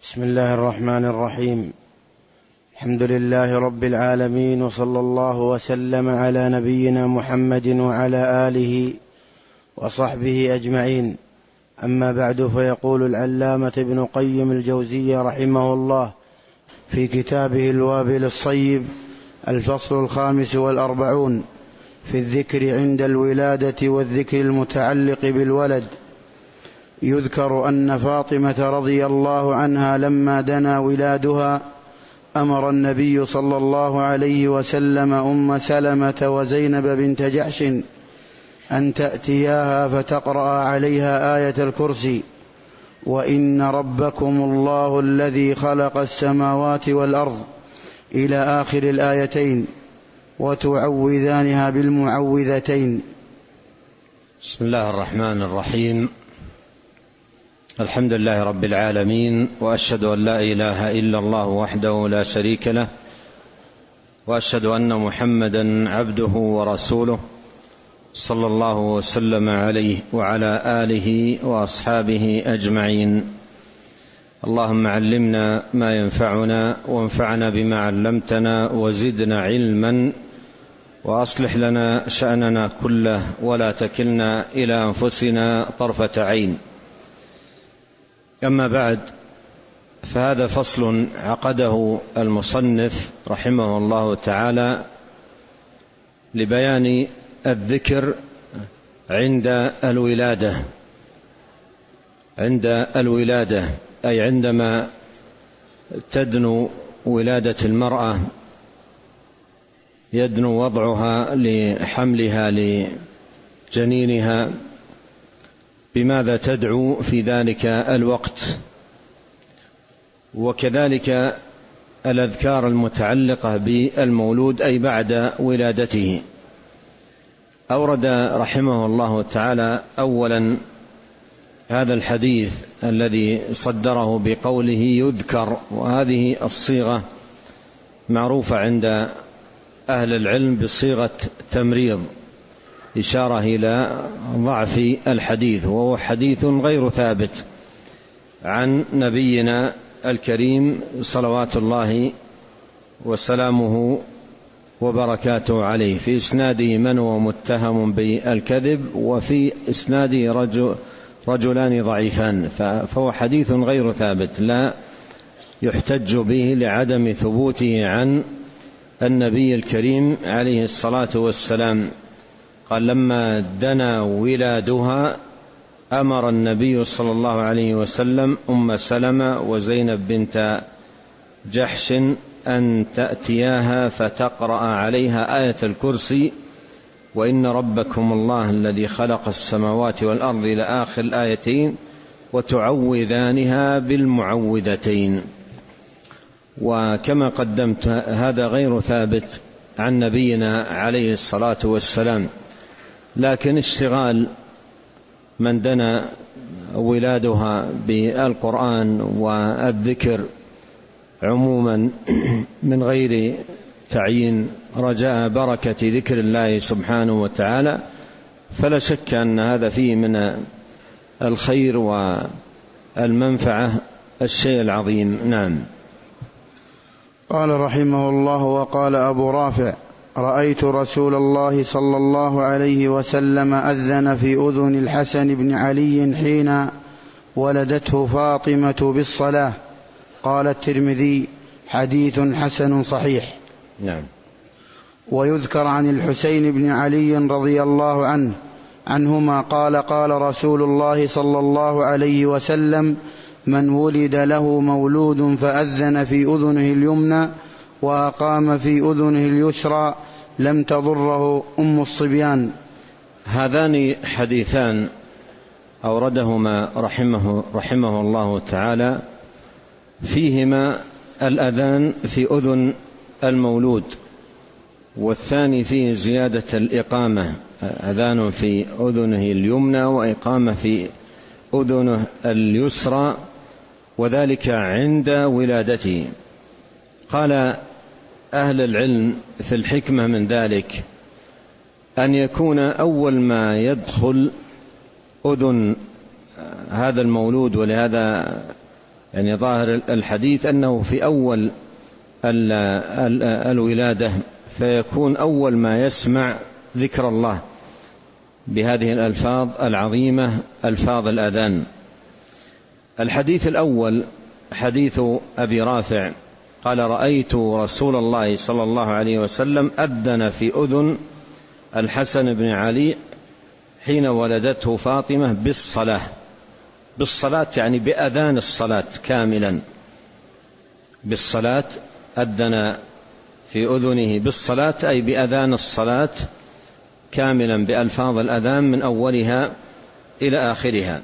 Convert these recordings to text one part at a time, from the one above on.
بسم الله الرحمن الرحيم. الحمد لله رب العالمين، وصلى الله وسلم على نبينا محمد وعلى آله وصحبه أجمعين. أما بعد، فيقول العلامة ابن قيم الجوزية رحمه الله في كتابه الوابل الصيب الفصل 45 في الذكر عند الولادة والذكر المتعلق بالولد، يذكر أن فاطمة رضي الله عنها لما دنا ولادها أمر النبي صلى الله عليه وسلم أم سلمة وزينب بنت جحش أن تأتياها فتقرأ عليها آية الكرسي: وإن ربكم الله الذي خلق السماوات والأرض إلى آخر الآيتين، وتعوذانها بالمعوذتين. بسم الله الرحمن الرحيم. الحمد لله رب العالمين، وأشهد أن لا إله إلا الله وحده لا شريك له، وأشهد أن محمدا عبده ورسوله، صلى الله وسلم عليه وعلى آله وأصحابه أجمعين. اللهم علمنا ما ينفعنا، وانفعنا بما علمتنا، وزدنا علما، وأصلح لنا شأننا كله، ولا تكلنا إلى أنفسنا طرفة عين. أما بعد، فهذا فصل عقده المصنف رحمه الله تعالى لبيان الذكر عند الولادة، أي عندما تدنو ولادة المرأة، يدنو وضعها لحملها لجنينها، بماذا تدعو في ذلك الوقت، وكذلك الأذكار المتعلقة بالمولود أي بعد ولادته. أورد رحمه الله تعالى أولا هذا الحديث الذي صدره بقوله يذكر، وهذه الصيغة معروفة عند أهل العلم بصيغة تمريض، إشارة إلى ضعف الحديث، وهو حديث غير ثابت عن نبينا الكريم صلوات الله وسلامه وبركاته عليه. في إسناده من هو متهم بالكذب، وفي إسناده رجلان ضعيفان، فهو حديث غير ثابت لا يحتج به لعدم ثبوته عن النبي الكريم عليه الصلاة والسلام. قال: لما دنا ولادها أمر النبي صلى الله عليه وسلم أم سلمة وزينب بنت جحش أن تأتياها فتقرأ عليها آية الكرسي: وإن ربكم الله الذي خلق السماوات والأرض إلى آخر الآيتين، وتعوذانها بالمعوذتين. وكما قدمت هذا غير ثابت عن نبينا عليه الصلاة والسلام، لكن اشتغال من دنا ولادها بالقرآن والذكر عموما من غير تعيين رجاء بركة ذكر الله سبحانه وتعالى، فلا شك أن هذا فيه من الخير والمنفعة الشيء العظيم. نعم. قال رحمه الله: وقال أبو رافع: رأيت رسول الله صلى الله عليه وسلم أذن في أذن الحسن بن علي حين ولدته فاطمة بالصلاة. قال الترمذي: حديث حسن صحيح. نعم. ويذكر عن الحسين بن علي رضي الله عنهما قال: قال رسول الله صلى الله عليه وسلم: من ولد له مولود فأذن في أذنه اليمنى وأقام في أذنه اليسرى لم تضره أم الصبيان. هذان حديثان أوردهما رحمه الله تعالى، فيهما الأذان في أذن المولود، والثاني فيه زيادة الإقامة، أذان في أذنه اليمنى وإقامة في أذنه اليسرى، وذلك عند ولادته. قال أهل العلم في الحكمة من ذلك أن يكون أول ما يدخل أذن هذا المولود، ولهذا يعني ظاهر الحديث أنه في أول الولادة، فيكون أول ما يسمع ذكر الله بهذه الألفاظ العظيمة ألفاظ الأذان. الحديث الأول حديث أبي رافع قال: رأيت رسول الله صلى الله عليه وسلم أذن في أذن الحسن بن علي حين ولدته فاطمة بالصلاة يعني بأذان الصلاة كاملا، بالصلاة أذن في أذنه بالصلاة أي بأذان الصلاة كاملا بألفاظ الأذان من أولها إلى آخرها.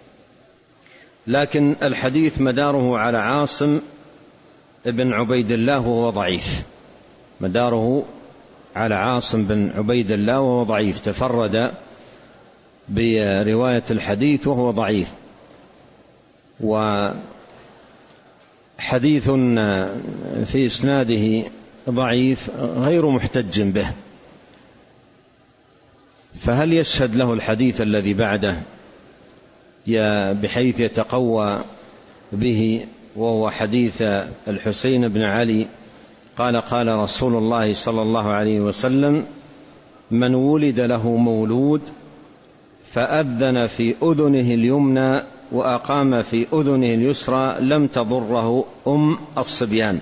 لكن الحديث مداره على عاصم بن عبيد الله وهو ضعيف، مداره على عاصم بن عبيد الله وهو ضعيف، تفرد برواية الحديث وهو ضعيف، وحديث في إسناده ضعيف غير محتج به. فهل يشهد له الحديث الذي بعده بحيث يتقوى به، وهو حديث الحسين بن علي قال: قال رسول الله صلى الله عليه وسلم: من ولد له مولود فأذن في أذنه اليمنى وأقام في أذنه اليسرى لم تضره الصبيان.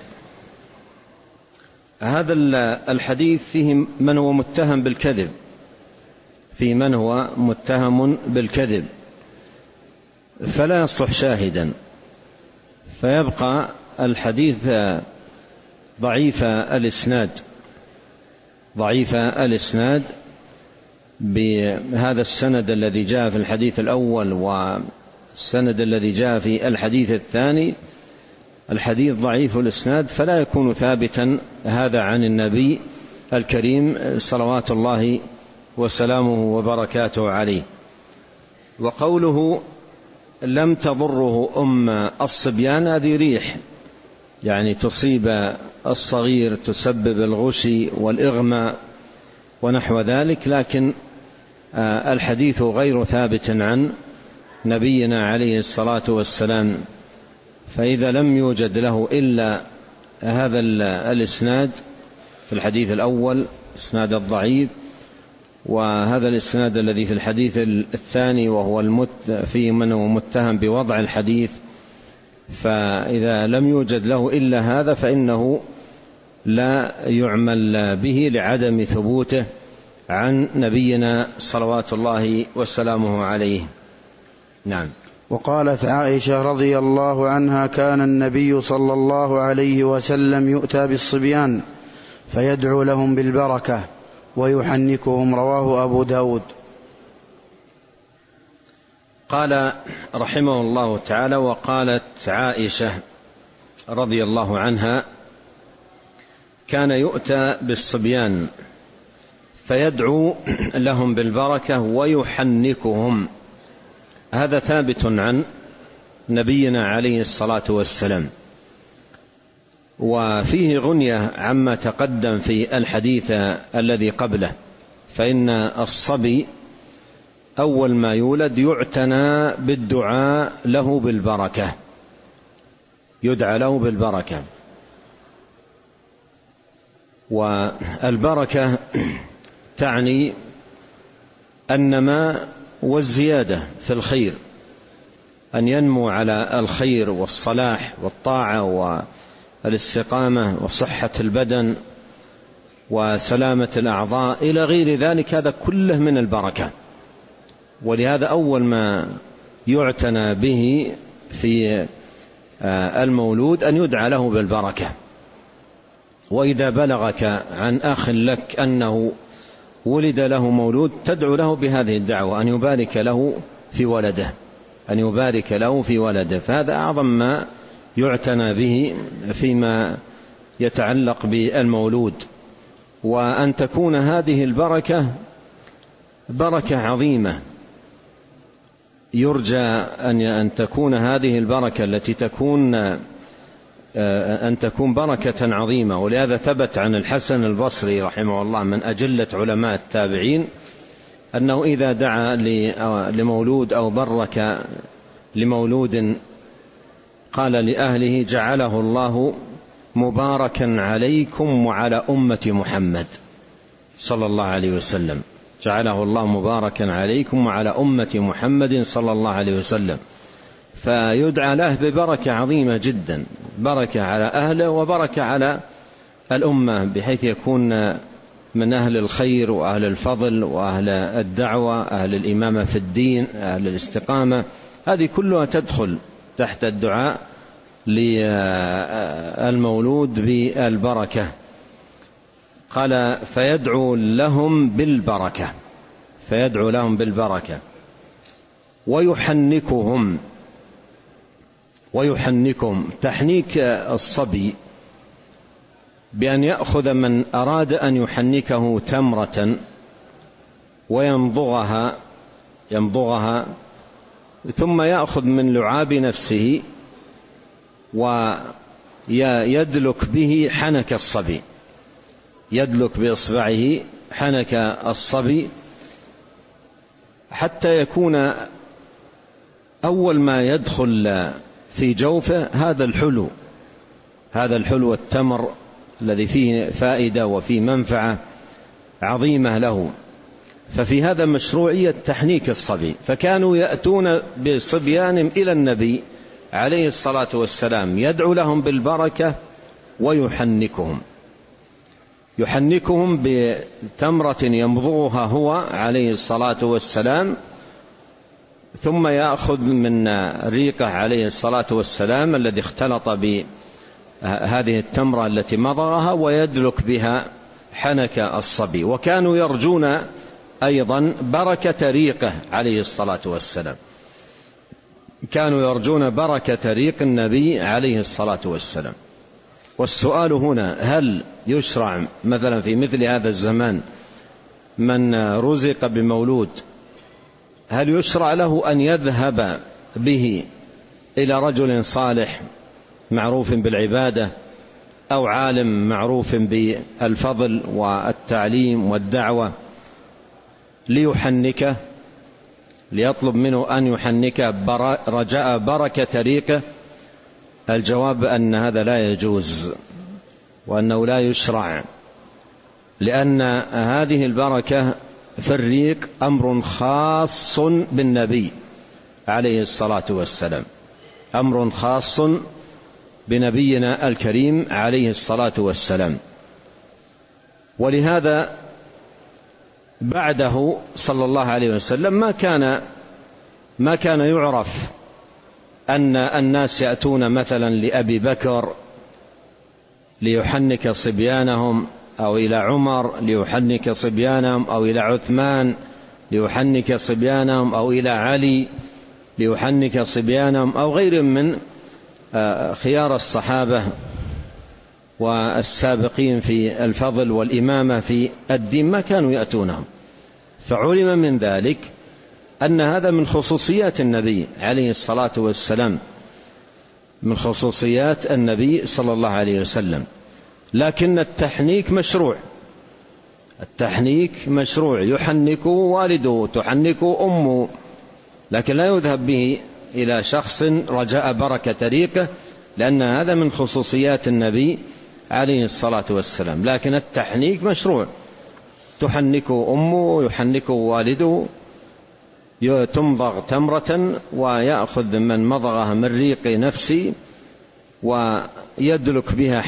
هذا الحديث فيه من هو متهم بالكذب، في من هو متهم بالكذب، فلا يصلح شاهدا، فيبقى الحديث ضعيف الإسناد بهذا السند الذي جاء في الحديث الأول والسند الذي جاء في الحديث الثاني. الحديث ضعيف الإسناد، فلا يكون ثابتا هذا عن النبي الكريم صلوات الله وسلامه وبركاته عليه. وقوله لم تضره الصبيان، هذه ريح يعني تصيب الصغير، تسبب الغشي والإغماء ونحو ذلك، لكن الحديث غير ثابت عن نبينا عليه الصلاة والسلام. فإذا لم يوجد له إلا هذا الإسناد في الحديث الأول، إسناد الضعيف، وهذا الإسناد الذي في الحديث الثاني وهو فيه من هو متهم بوضع الحديث، فإذا لم يوجد له إلا هذا فإنه لا يعمل به لعدم ثبوته عن نبينا صلوات الله وسلامه عليه. نعم. وقالت عائشة رضي الله عنها: كان النبي صلى الله عليه وسلم يؤتى بالصبيان فيدعو لهم بالبركة ويحنكهم. رواه أبو داود. قال رحمه الله تعالى: وقالت عائشة رضي الله عنها: كان يؤتى بالصبيان فيدعو لهم بالبركة ويحنكهم. هذا ثابت عن نبينا عليه الصلاة والسلام، وفيه غنية عما تقدم في الحديث الذي قبله، فإن الصبي أول ما يولد يعتنى بالدعاء له بالبركة، يدعى له بالبركة. والبركة تعني النماء والزيادة في الخير، أن ينمو على الخير والصلاح والطاعة والاستقامة وصحة البدن وسلامة الأعضاء إلى غير ذلك، هذا كله من البركة. ولهذا أول ما يعتنى به في المولود أن يدعى له بالبركة. وإذا بلغك عن أخ لك أنه ولد له مولود تدعو له بهذه الدعوة، أن يبارك له في ولده، أن يبارك له في ولده، فهذا أعظم ما يعتنى به فيما يتعلق بالمولود. وأن تكون هذه البركة بركة عظيمة، يرجى أن تكون هذه البركة التي أن تكون بركة عظيمة. ولهذا ثبت عن الحسن البصري رحمه الله من أجلة علماء التابعين أنه إذا دعا لمولود أو برك لمولود قال لأهله: جعله الله مباركا عليكم وعلى أمة محمد صلى الله عليه وسلم، جعله الله مباركا عليكم وعلى أمة محمد صلى الله عليه وسلم. فيدعى له ببركة عظيمة جدا، بركة على أهله وبركة على الأمة، بحيث يكون من أهل الخير وأهل الفضل وأهل الدعوة، أهل الإمامة في الدين، أهل الاستقامة. هذه كلها تدخل تحت الدعاء للمولود بالبركة. قال: فيدعو لهم بالبركة، فيدعو لهم بالبركة ويحنكهم تحنيك الصبي بأن يأخذ من أراد أن يحنكه تمرة ويمضغها ثم يأخذ من لعاب نفسه ويدلك به حنك الصبي، يدلك بإصبعه حنك الصبي حتى يكون أول ما يدخل في جوفه هذا الحلو التمر الذي فيه فائدة وفيه منفعة عظيمة له. ففي هذا مشروعية تحنيك الصبي. فكانوا يأتون بصبيانهم إلى النبي عليه الصلاة والسلام يدعو لهم بالبركة ويحنكهم بتمرة يمضغها هو عليه الصلاة والسلام، ثم يأخذ من ريقه عليه الصلاة والسلام الذي اختلط بهذه التمرة التي مضغها ويدلك بها حنك الصبي. وكانوا يرجون أيضا بركة ريقه عليه الصلاة والسلام، كانوا يرجون بركة ريق النبي عليه الصلاة والسلام. والسؤال هنا: هل يشرع مثلا في مثل هذا الزمان من رزق بمولود، هل يشرع له أن يذهب به إلى رجل صالح معروف بالعبادة أو عالم معروف بالفضل والتعليم والدعوة ليحنكه، ليطلب منه أن يحنكه رجاء بركة ريقه؟ الجواب أن هذا لا يجوز وأنه لا يشرع، لأن هذه البركة في الريق أمر خاص بالنبي عليه الصلاة والسلام، أمر خاص بنبينا الكريم عليه الصلاة والسلام. ولهذا بعده صلى الله عليه وسلم ما كان يعرف أن الناس يأتون مثلا لأبي بكر ليحنك صبيانهم، أو إلى عمر ليحنك صبيانهم، أو إلى عثمان ليحنك صبيانهم، أو إلى علي ليحنك صبيانهم، أو غير من خيار الصحابة والسابقين في الفضل والإمامة في الدين، ما كانوا يأتونهم. فعلم من ذلك أن هذا من خصوصيات النبي عليه الصلاة والسلام، من خصوصيات النبي صلى الله عليه وسلم. لكن التحنيك مشروع، التحنيك مشروع، يحنكه والده، تحنكه أمه، لكن لا يذهب به إلى شخص رجاء بركة ريقه، لأن هذا من خصوصيات النبي عليه الصلاة والسلام. لكن التحنيك مشروع، تحنكه أمه، يحنكه والده، تمضغ تمرة ويأخذ من مضغها من ريق نفسي ويدلك بها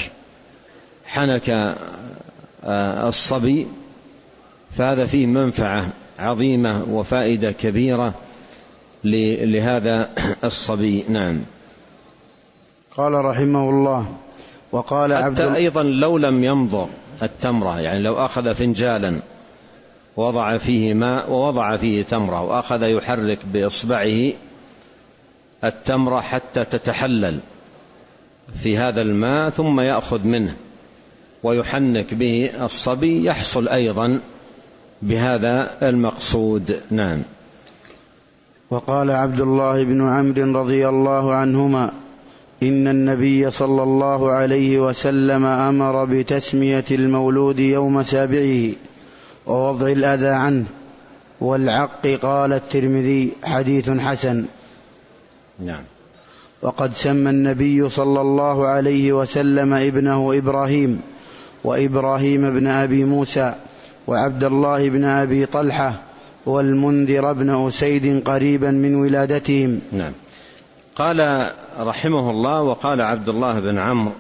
حنك الصبي، فهذا فيه منفعة عظيمة وفائدة كبيرة لهذا الصبي. نعم. قال رحمه الله: وقال حتى أيضا لو لم يمضغ التمرة، يعني لو أخذ فنجالا وضع فيه ماء ووضع فيه تمرة وأخذ يحرك بإصبعه التمرة حتى تتحلل في هذا الماء ثم يأخذ منه ويحنك به الصبي، يحصل أيضا بهذا المقصود. نعم. وقال عبد الله بن عمرو رضي الله عنهما: إن النبي صلى الله عليه وسلم أمر بتسمية المولود يوم سابعه ووضع الأذى عنه والعق. قال الترمذي: حديث حسن. نعم. وقد سمى النبي صلى الله عليه وسلم ابنه إبراهيم، وإبراهيم بن أبي موسى، وعبد الله بن أبي طلحة، والمنذر بن أسيد قريبا من ولادتهم. نعم. قال رحمه الله: وقال عبد الله بن عمرو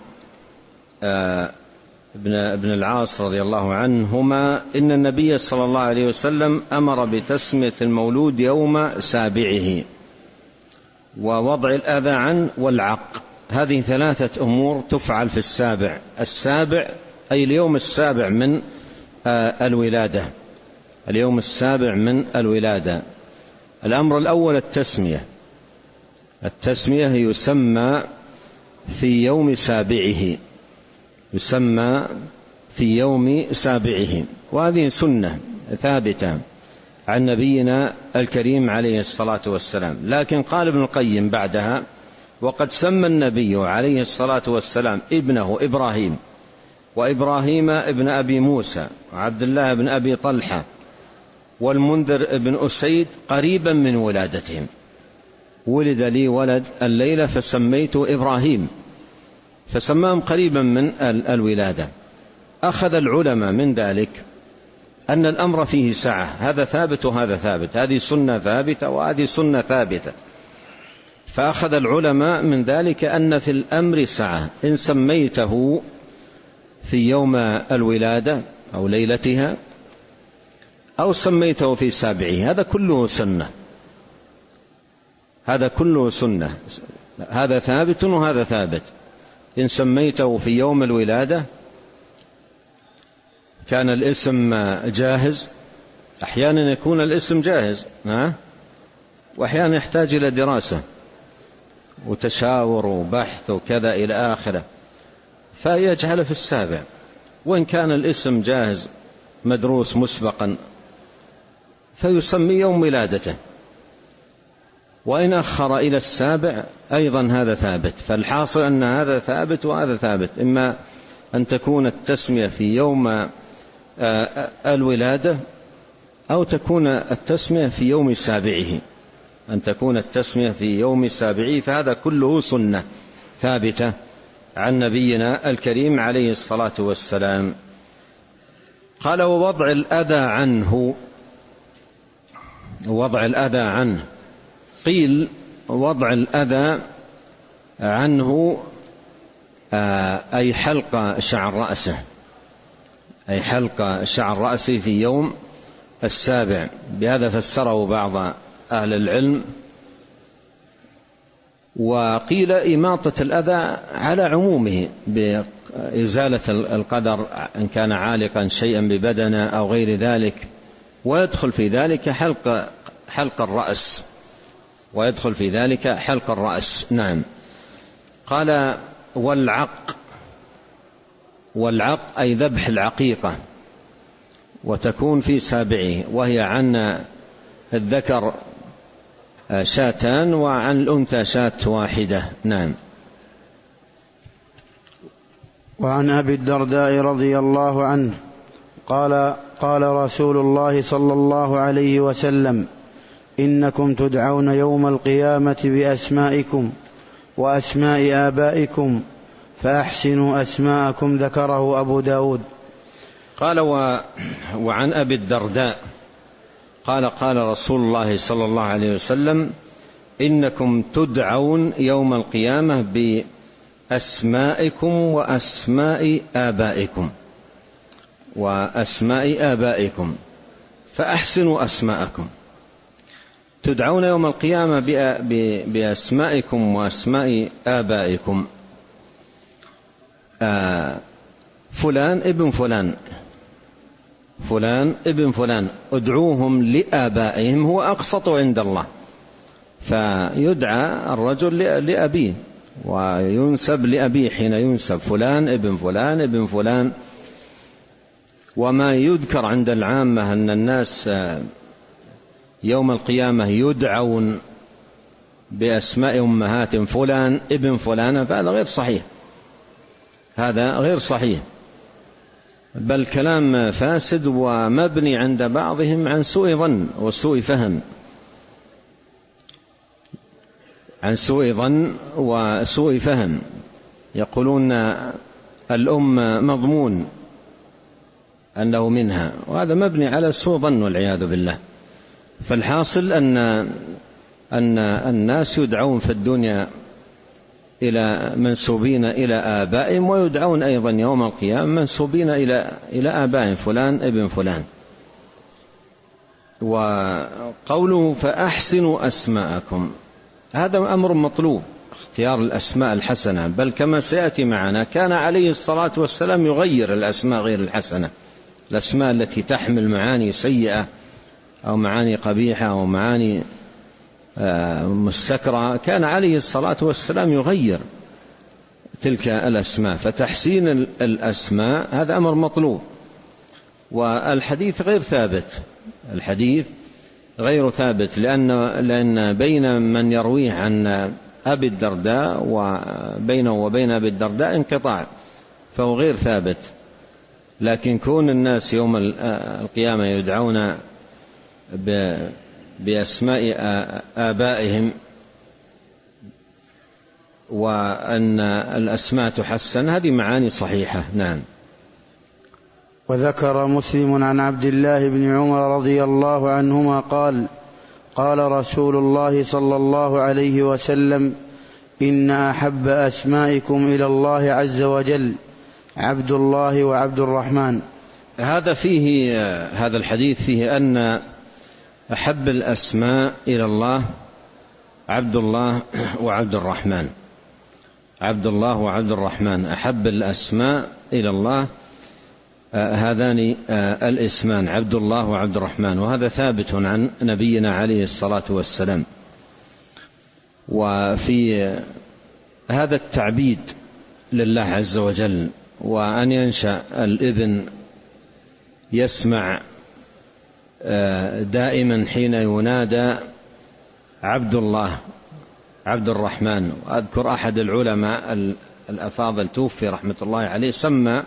بن العاص رضي الله عنهما: إن النبي صلى الله عليه وسلم أمر بتسمية المولود يوم سابعه، ووضع الأذى عنه، والعق. هذه 3 أمور تفعل في السابع أي اليوم السابع من الولادة. اليوم السابع من الولادة. الأمر الأول التسمية يسمى في يوم سابعه، يسمى في يوم سابعه، وهذه سنة ثابتة عن نبينا الكريم عليه الصلاة والسلام. لكن قال ابن القيم بعدها: وقد سمى النبي عليه الصلاة والسلام ابنه إبراهيم، وإبراهيم ابن أبي موسى، وعبد الله بن أبي طلحة، والمنذر بن أسيد قريبا من ولادتهم. ولد لي ولد الليلة فسميته إبراهيم، فسماهم قريبا من الولادة. أخذ العلماء من ذلك أن الأمر فيه سعة، هذا ثابت وهذا ثابت، هذه سنة ثابتة وهذه سنة ثابتة. فأخذ العلماء من ذلك أن في الأمر سعة، إن سميته في يوم الولادة أو ليلتها، أو سميته في سابعه، هذا كله سنة، هذا كله سنة، هذا ثابت وهذا ثابت. إن سميته في يوم الولادة كان الاسم جاهز، أحيانا يكون الاسم جاهز وأحيانا يحتاج إلى دراسة وتشاور وبحث وكذا إلى آخره، فيجعل في السابع. وإن كان الاسم جاهز مدروس مسبقا فيسمي يوم ولادته، وإن أخر إلى السابع أيضا هذا ثابت. فالحاصل أن هذا ثابت وهذا ثابت، إما أن تكون التسمية في يوم الولادة أو تكون التسمية في يوم سابعه، أن تكون التسمية في يوم سابعه، فهذا كله سنة ثابتة عن نبينا الكريم عليه الصلاة والسلام. قال: ووضع الأذى عنه. وضع الأذى عنه، قيل وضع الأذى عنه أي حلق شعر رأسه، أي حلق شعر رأسه في يوم السابع. بهذا فسره بعض أهل العلم. وقيل إماطة الأذى على عمومه بإزالة القدر إن كان عالقا شيئا ببدنه أو غير ذلك، ويدخل في ذلك حلق الرأس، ويدخل في ذلك حلق الرأس. نعم. قال: والعق أي ذبح العقيقة، وتكون في سابعه، وهي عن الذكر شاتان وعن الأنثى شاة واحدة. نعم. وعن أبي الدرداء رضي الله عنه قال رسول الله صلى الله عليه وسلم: إنكم تدعون يوم القيامة بأسمائكم وأسماء آبائكم فأحسنوا أسماءكم. ذكره أبو داود. قال: وعن أبي الدرداء قال رسول الله صلى الله عليه وسلم: إنكم تدعون يوم القيامة بأسمائكم وأسماء آبائكم فأحسنوا أسماءكم. تدعون يوم القيامة بأسمائكم وأسماء آبائكم. فلان ابن فلان، فلان ابن فلان، ادعوهم لآبائهم، هو أقسط عند الله. فيدعى الرجل لأبيه وينسب لأبيه حين ينسب فلان ابن فلان ابن فلان. وما يذكر عند العامة أن الناس يوم القيامة يدعون بأسماء أمهاتهم فلان ابن فلان، فهذا غير صحيح، هذا غير صحيح، بل كلام فاسد ومبني عند بعضهم عن سوء ظن وسوء فهم. عن سوء ظن وسوء فهم، يقولون الأم مضمون أنه منها، وهذا مبني على سوء ظن والعياذ بالله. فالحاصل أن الناس يدعون في الدنيا منسوبين إلى آبائهم، ويدعون أيضا يوم القيامة منسوبين إلى آبائهم، فلان ابن فلان. وقوله فأحسنوا أسماءكم، هذا أمر مطلوب، اختيار الأسماء الحسنة، بل كما سيأتي معنا كان عليه الصلاة والسلام يغير الأسماء غير الحسنة، الأسماء التي تحمل معاني سيئة أو معاني قبيحة أو معاني مستكرهة، كان عليه الصلاة والسلام يغير تلك الأسماء. فتحسين الأسماء هذا أمر مطلوب. والحديث غير ثابت، الحديث غير ثابت، لأن بين من يرويه عن أبي الدرداء وبينه وبين أبي الدرداء انقطاع، فهو غير ثابت. لكن كون الناس يوم القيامة يدعون بأسماء آبائهم وأن الأسماء تحسن، هذه معاني صحيحة. نعم. وذكر مسلم عن عبد الله بن عمر رضي الله عنهما قال: قال رسول الله صلى الله عليه وسلم: إن أحب أسمائكم إلى الله عز وجل عبد الله وعبد الرحمن. هذا الحديث فيه أن أحب الأسماء إلى الله عبد الله وعبد الرحمن. عبد الله وعبد الرحمن أحب الأسماء إلى الله، هذان الاسمان عبد الله وعبد الرحمن، وهذا ثابت عن نبينا عليه الصلاة والسلام. وفي هذا التعبيد لله عز وجل، وأن ينشأ الابن يسمع دائما حين ينادى عبد الله عبد الرحمن. وأذكر أحد العلماء الأفاضل توفي رحمة الله عليه، سمى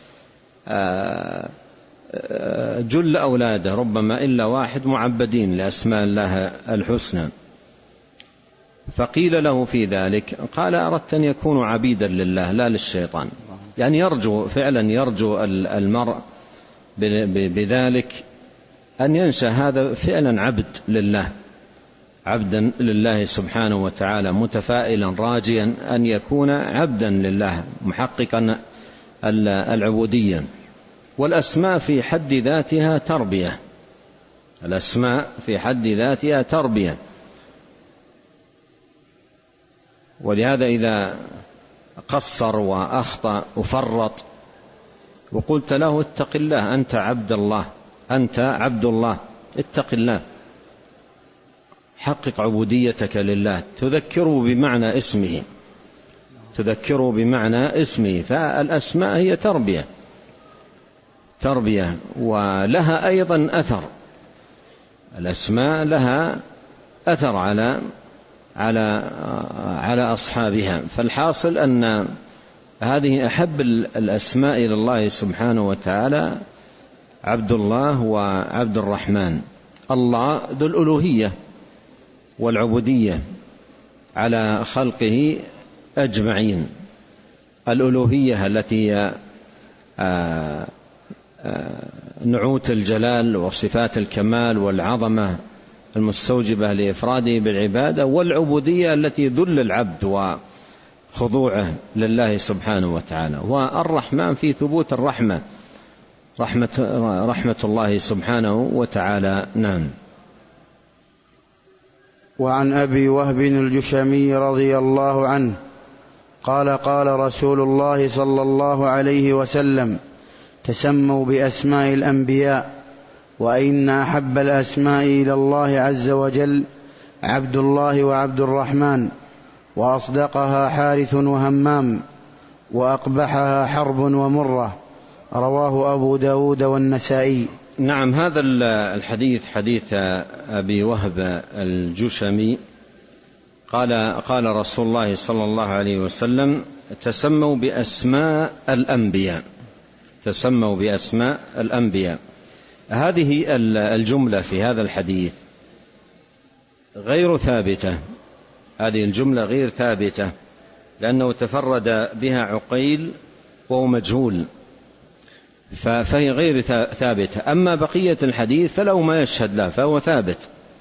جل أولاده ربما إلا واحد معبدين لأسماء الله الحسنى. فقيل له في ذلك قال: أردت أن يكونوا عبيدا لله لا للشيطان. يعني فعلا يرجو المرء بذلك أن ينشأ هذا فعلا عبد لله، عبدا لله سبحانه وتعالى، متفائلا راجيا أن يكون عبدا لله محققا العبودية. والأسماء في حد ذاتها تربية، الأسماء في حد ذاتها تربية. ولهذا إذا قصر وأخطأ وفرط وقلت له: اتق الله، أنت عبد الله، أنت عبد الله، اتق الله، حقق عبوديتك لله، تذكره بمعنى اسمه، تذكره بمعنى اسمه. فالأسماء هي تربية ولها أيضا أثر، الأسماء لها أثر على أصحابها. فالحاصل أن هذه أحب الأسماء إلى الله سبحانه وتعالى عبد الله وعبد الرحمن. الله ذو الألوهية والعبودية على خلقه أجمعين، الألوهية التي نعوت الجلال وصفات الكمال والعظمة المستوجبة لإفراده بالعبادة، والعبودية التي ذل العبد وخضوعه لله سبحانه وتعالى. والرحمن في ثبوت الرحمة، رحمة الله سبحانه وتعالى. نعم. وعن أبي وهب الجشمي رضي الله عنه قال: قال رسول الله صلى الله عليه وسلم: تسموا بأسماء الأنبياء، وإن أحب الأسماء إلى الله عز وجل عبد الله وعبد الرحمن، وأصدقها حارث وهمام، وأقبحها حرب ومرة. رواه أبو داود والنسائي. نعم. هذا الحديث حديث أبي وهب الجشمي قال رسول الله صلى الله عليه وسلم: تسموا بأسماء الأنبياء، تسموا بأسماء الأنبياء. هذه الجملة في هذا الحديث غير ثابتة هذه الجملة غير ثابتة، لأنه تفرد بها عقيل وهو مجهول، فهي غير ثابتة. أما بقية الحديث فلو ما يشهد له فهو ثابت.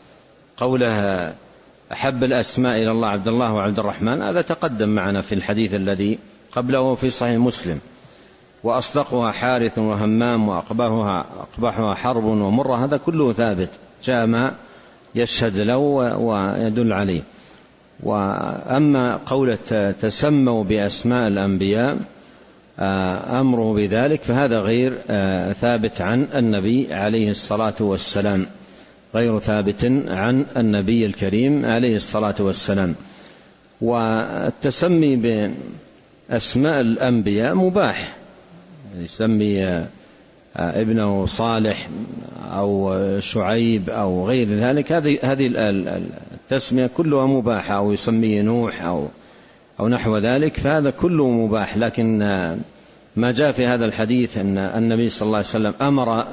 قوله أحب الأسماء إلى الله عبد الله وعبد الرحمن، هذا تقدم معنا في الحديث الذي قبله في صحيح مسلم. وأصدقها حارث وهمام وأقبحها حرب ومرة، هذا كله ثابت، جاء ما يشهد له ويدل عليه. وأما قولة تسموا بأسماء الأنبياء أمره بذلك، فهذا غير ثابت عن النبي عليه الصلاة والسلام، غير ثابت عن النبي الكريم عليه الصلاة والسلام. والتسمي بأسماء الأنبياء مباح، يسمي ابنه صالح أو شعيب أو غير ذلك، هذه التسمية كلها مباحة، أو يسميه نوح أو نحو ذلك، فهذا كله مباح. لكن ما جاء في هذا الحديث أن النبي صلى الله عليه وسلم أمر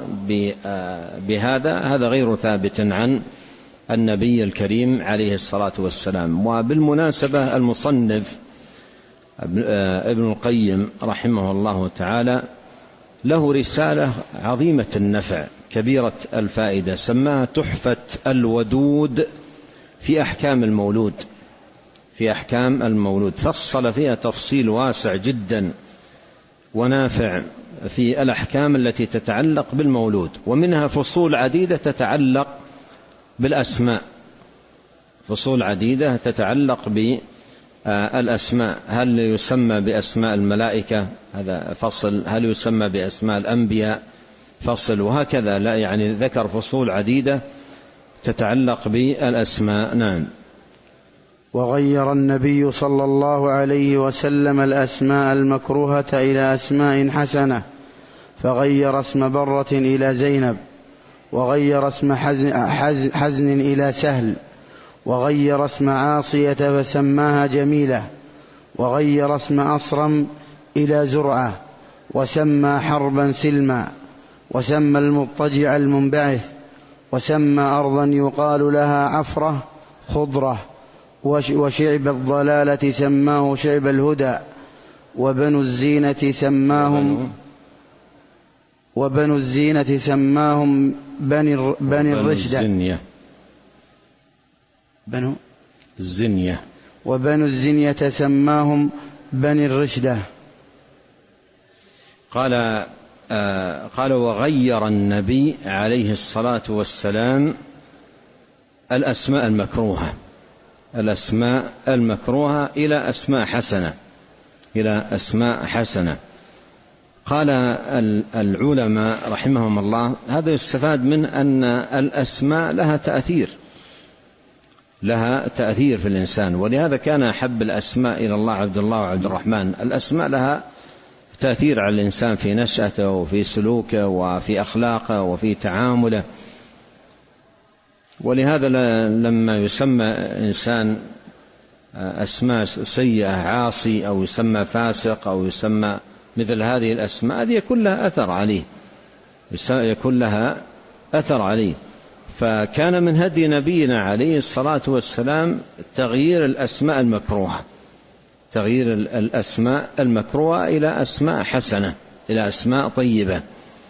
بهذا، هذا غير ثابت عن النبي الكريم عليه الصلاة والسلام. وبالمناسبة المصنف ابن القيم رحمه الله تعالى له رسالة عظيمة النفع كبيرة الفائدة، سماها تحفة الودود في أحكام المولود، في أحكام المولود، فصل فيها تفصيل واسع جدا ونافع في الأحكام التي تتعلق بالمولود، ومنها فصول عديدة تتعلق بالأسماء، فصول عديدة تتعلق بالأسماء. هل يسمى بأسماء الملائكة؟ هذا فصل. هل يسمى بأسماء الأنبياء؟ فصل. وهكذا، لا يعني ذكر فصول عديدة تتعلق بالأسماء. نعم. وغير النبي صلى الله عليه وسلم الأسماء المكروهة إلى أسماء حسنة، فغير اسم برة إلى زينب، وغير اسم حزن إلى سهل، وغير اسم عاصية فسماها جميلة، وغير اسم أصرم إلى زرعة، وسمى حربا سلما، وسمى المضطجع المنبعث، وسمى أرضا يقال لها عفرة خضرة، وشعب الضلالة سماه شعب الهدى، وبنو الزينة سماهم بني الرشدة، وبنو الزنية سماهم بني الرشدة. قال وغير النبي عليه الصلاة والسلام الأسماء المكروهة إلى أسماء حسنة، قال العلماء رحمهم الله هذا يستفاد من أن الأسماء لها تأثير في الإنسان، ولهذا كان أحب الأسماء إلى الله عبد الله وعبد الرحمن. الأسماء لها تأثير على الإنسان في نشأته وفي سلوكه وفي أخلاقه وفي تعامله، ولهذا لما يسمى إنسان أسماء سيئة عاصي، أو يسمى فاسق، أو يسمى مثل هذه الأسماء، هذه يكون لها أثر عليه. فكان من هدي نبينا عليه الصلاة والسلام تغيير الأسماء المكروهة إلى أسماء حسنة، إلى أسماء طيبة.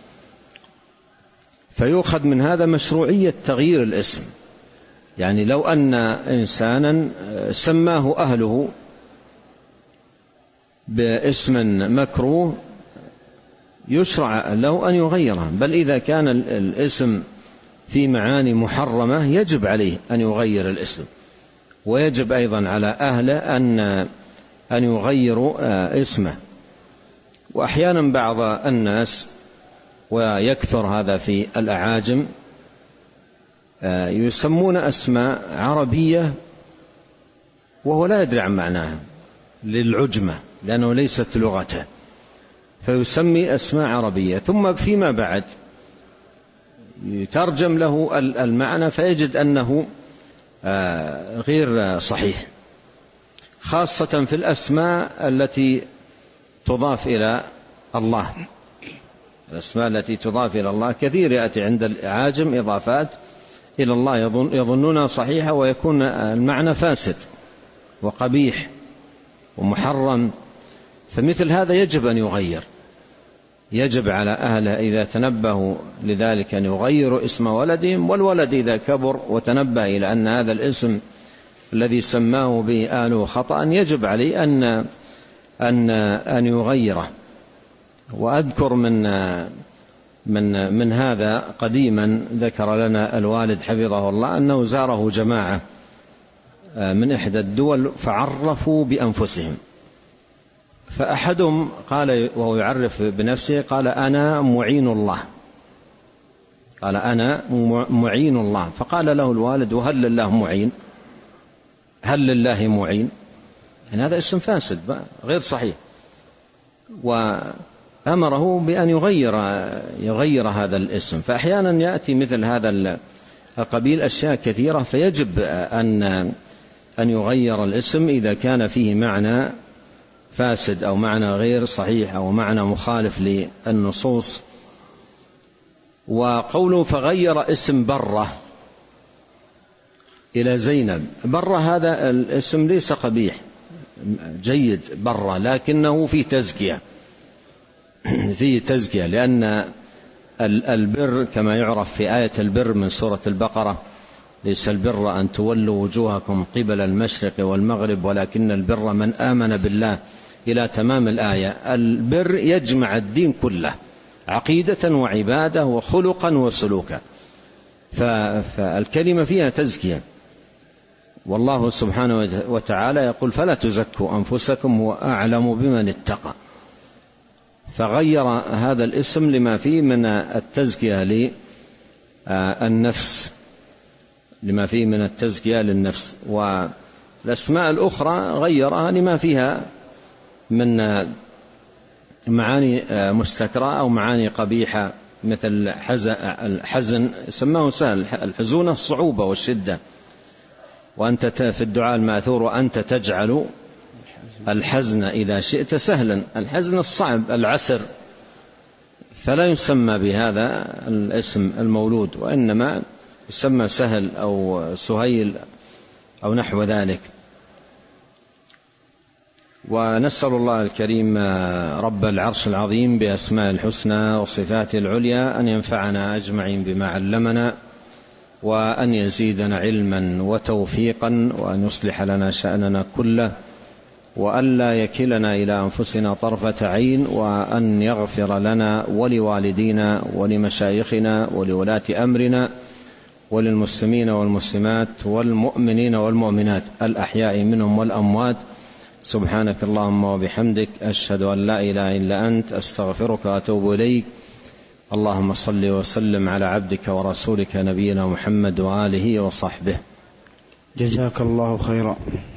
فيؤخذ من هذا مشروعية تغيير الاسم، يعني لو أن إنسانا سماه أهله باسم مكروه يشرع له أن يغيره، بل إذا كان الاسم في معاني محرمة يجب عليه أن يغير الاسم، ويجب أيضا على أهله أن يغيروا اسمه. وأحيانا بعض الناس، ويكثر هذا في الأعاجم، يسمون أسماء عربية وهو لا يدري عن معناها للعجمة، لأنه ليست لغته، فيسمي أسماء عربية، ثم فيما بعد يترجم له المعنى فيجد أنه غير صحيح، خاصة في الأسماء التي تضاف إلى الله. الأسماء التي تضاف إلى الله كثير يأتي عند العاجم إضافات إلى الله يظنونها صحيحة ويكون المعنى فاسد، وقبيح ومحرم، فمثل هذا يجب أن يغير. يجب على أهله إذا تنبهوا لذلك أن يغيروا اسم ولدهم، والولد إذا كبر وتنبه إلى أن هذا الاسم الذي سماه به آله خطأ يجب عليه أن يغيره. وأذكر من هذا قديما ذكر لنا الوالد حفظه الله أنه زاره جماعة من إحدى الدول فعرفوا بأنفسهم، فأحدهم قال وهو يعرف بنفسه قال أنا معين الله، قال أنا معين الله. فقال له الوالد وهل لله معين؟ هل لله معين؟ يعني هذا اسم فاسد غير صحيح، وأمره بأن يغير هذا الاسم. فأحيانا يأتي مثل هذا القبيل أشياء كثيرة، فيجب أن يغير الاسم إذا كان فيه معنى فاسد أو معنى غير صحيح أو معنى مخالف للنصوص. وقوله فغير اسم برة إلى زينب، برة هذا الاسم ليس قبيح، جيد برة، لكنه فيه تزكية، لأن البر كما يعرف في آية البر من سورة البقرة: ليس البر أن تولوا وجوهكم قبل المشرق والمغرب ولكن البر من آمن بالله، إلى تمام الآية. البر يجمع الدين كله، عقيدة وعبادة وخلقا وسلوكا، فالكلمة فيها تزكية. والله سبحانه وتعالى يقول: فلا تزكوا أنفسكم وأعلم بمن اتقى. فغير هذا الاسم لما فيه من التزكية للنفس، والأسماء الأخرى غيرها لما فيها من معاني مستكرة أو معاني قبيحة، مثل الحزن سماه سهل، الحزون الصعوبة والشدة. وأنت في الدعاء المأثور: وأنت تجعل الحزن إذا شئت سهلا. الحزن الصعب العسر، فلا يسمى بهذا الاسم المولود، وإنما يسمى سهل أو سهيل أو نحو ذلك. ونسأل الله الكريم رب العرش العظيم بأسماء الحسنى وصفاته العليا أن ينفعنا أجمعين بما علمنا، وأن يزيدنا علما وتوفيقا، وأن يصلح لنا شأننا كله، وأن لا يكلنا إلى أنفسنا طرفة عين، وأن يغفر لنا ولوالدينا ولمشايخنا ولولاة أمرنا وللمسلمين والمسلمات والمؤمنين والمؤمنات الأحياء منهم والأموات. سبحانك اللهم وبحمدك، أشهد أن لا إله إلا أنت، أستغفرك وأتوب إليك. اللهم صل وسلم على عبدك ورسولك نبينا محمد وآله وصحبه. جزاك الله خيرا.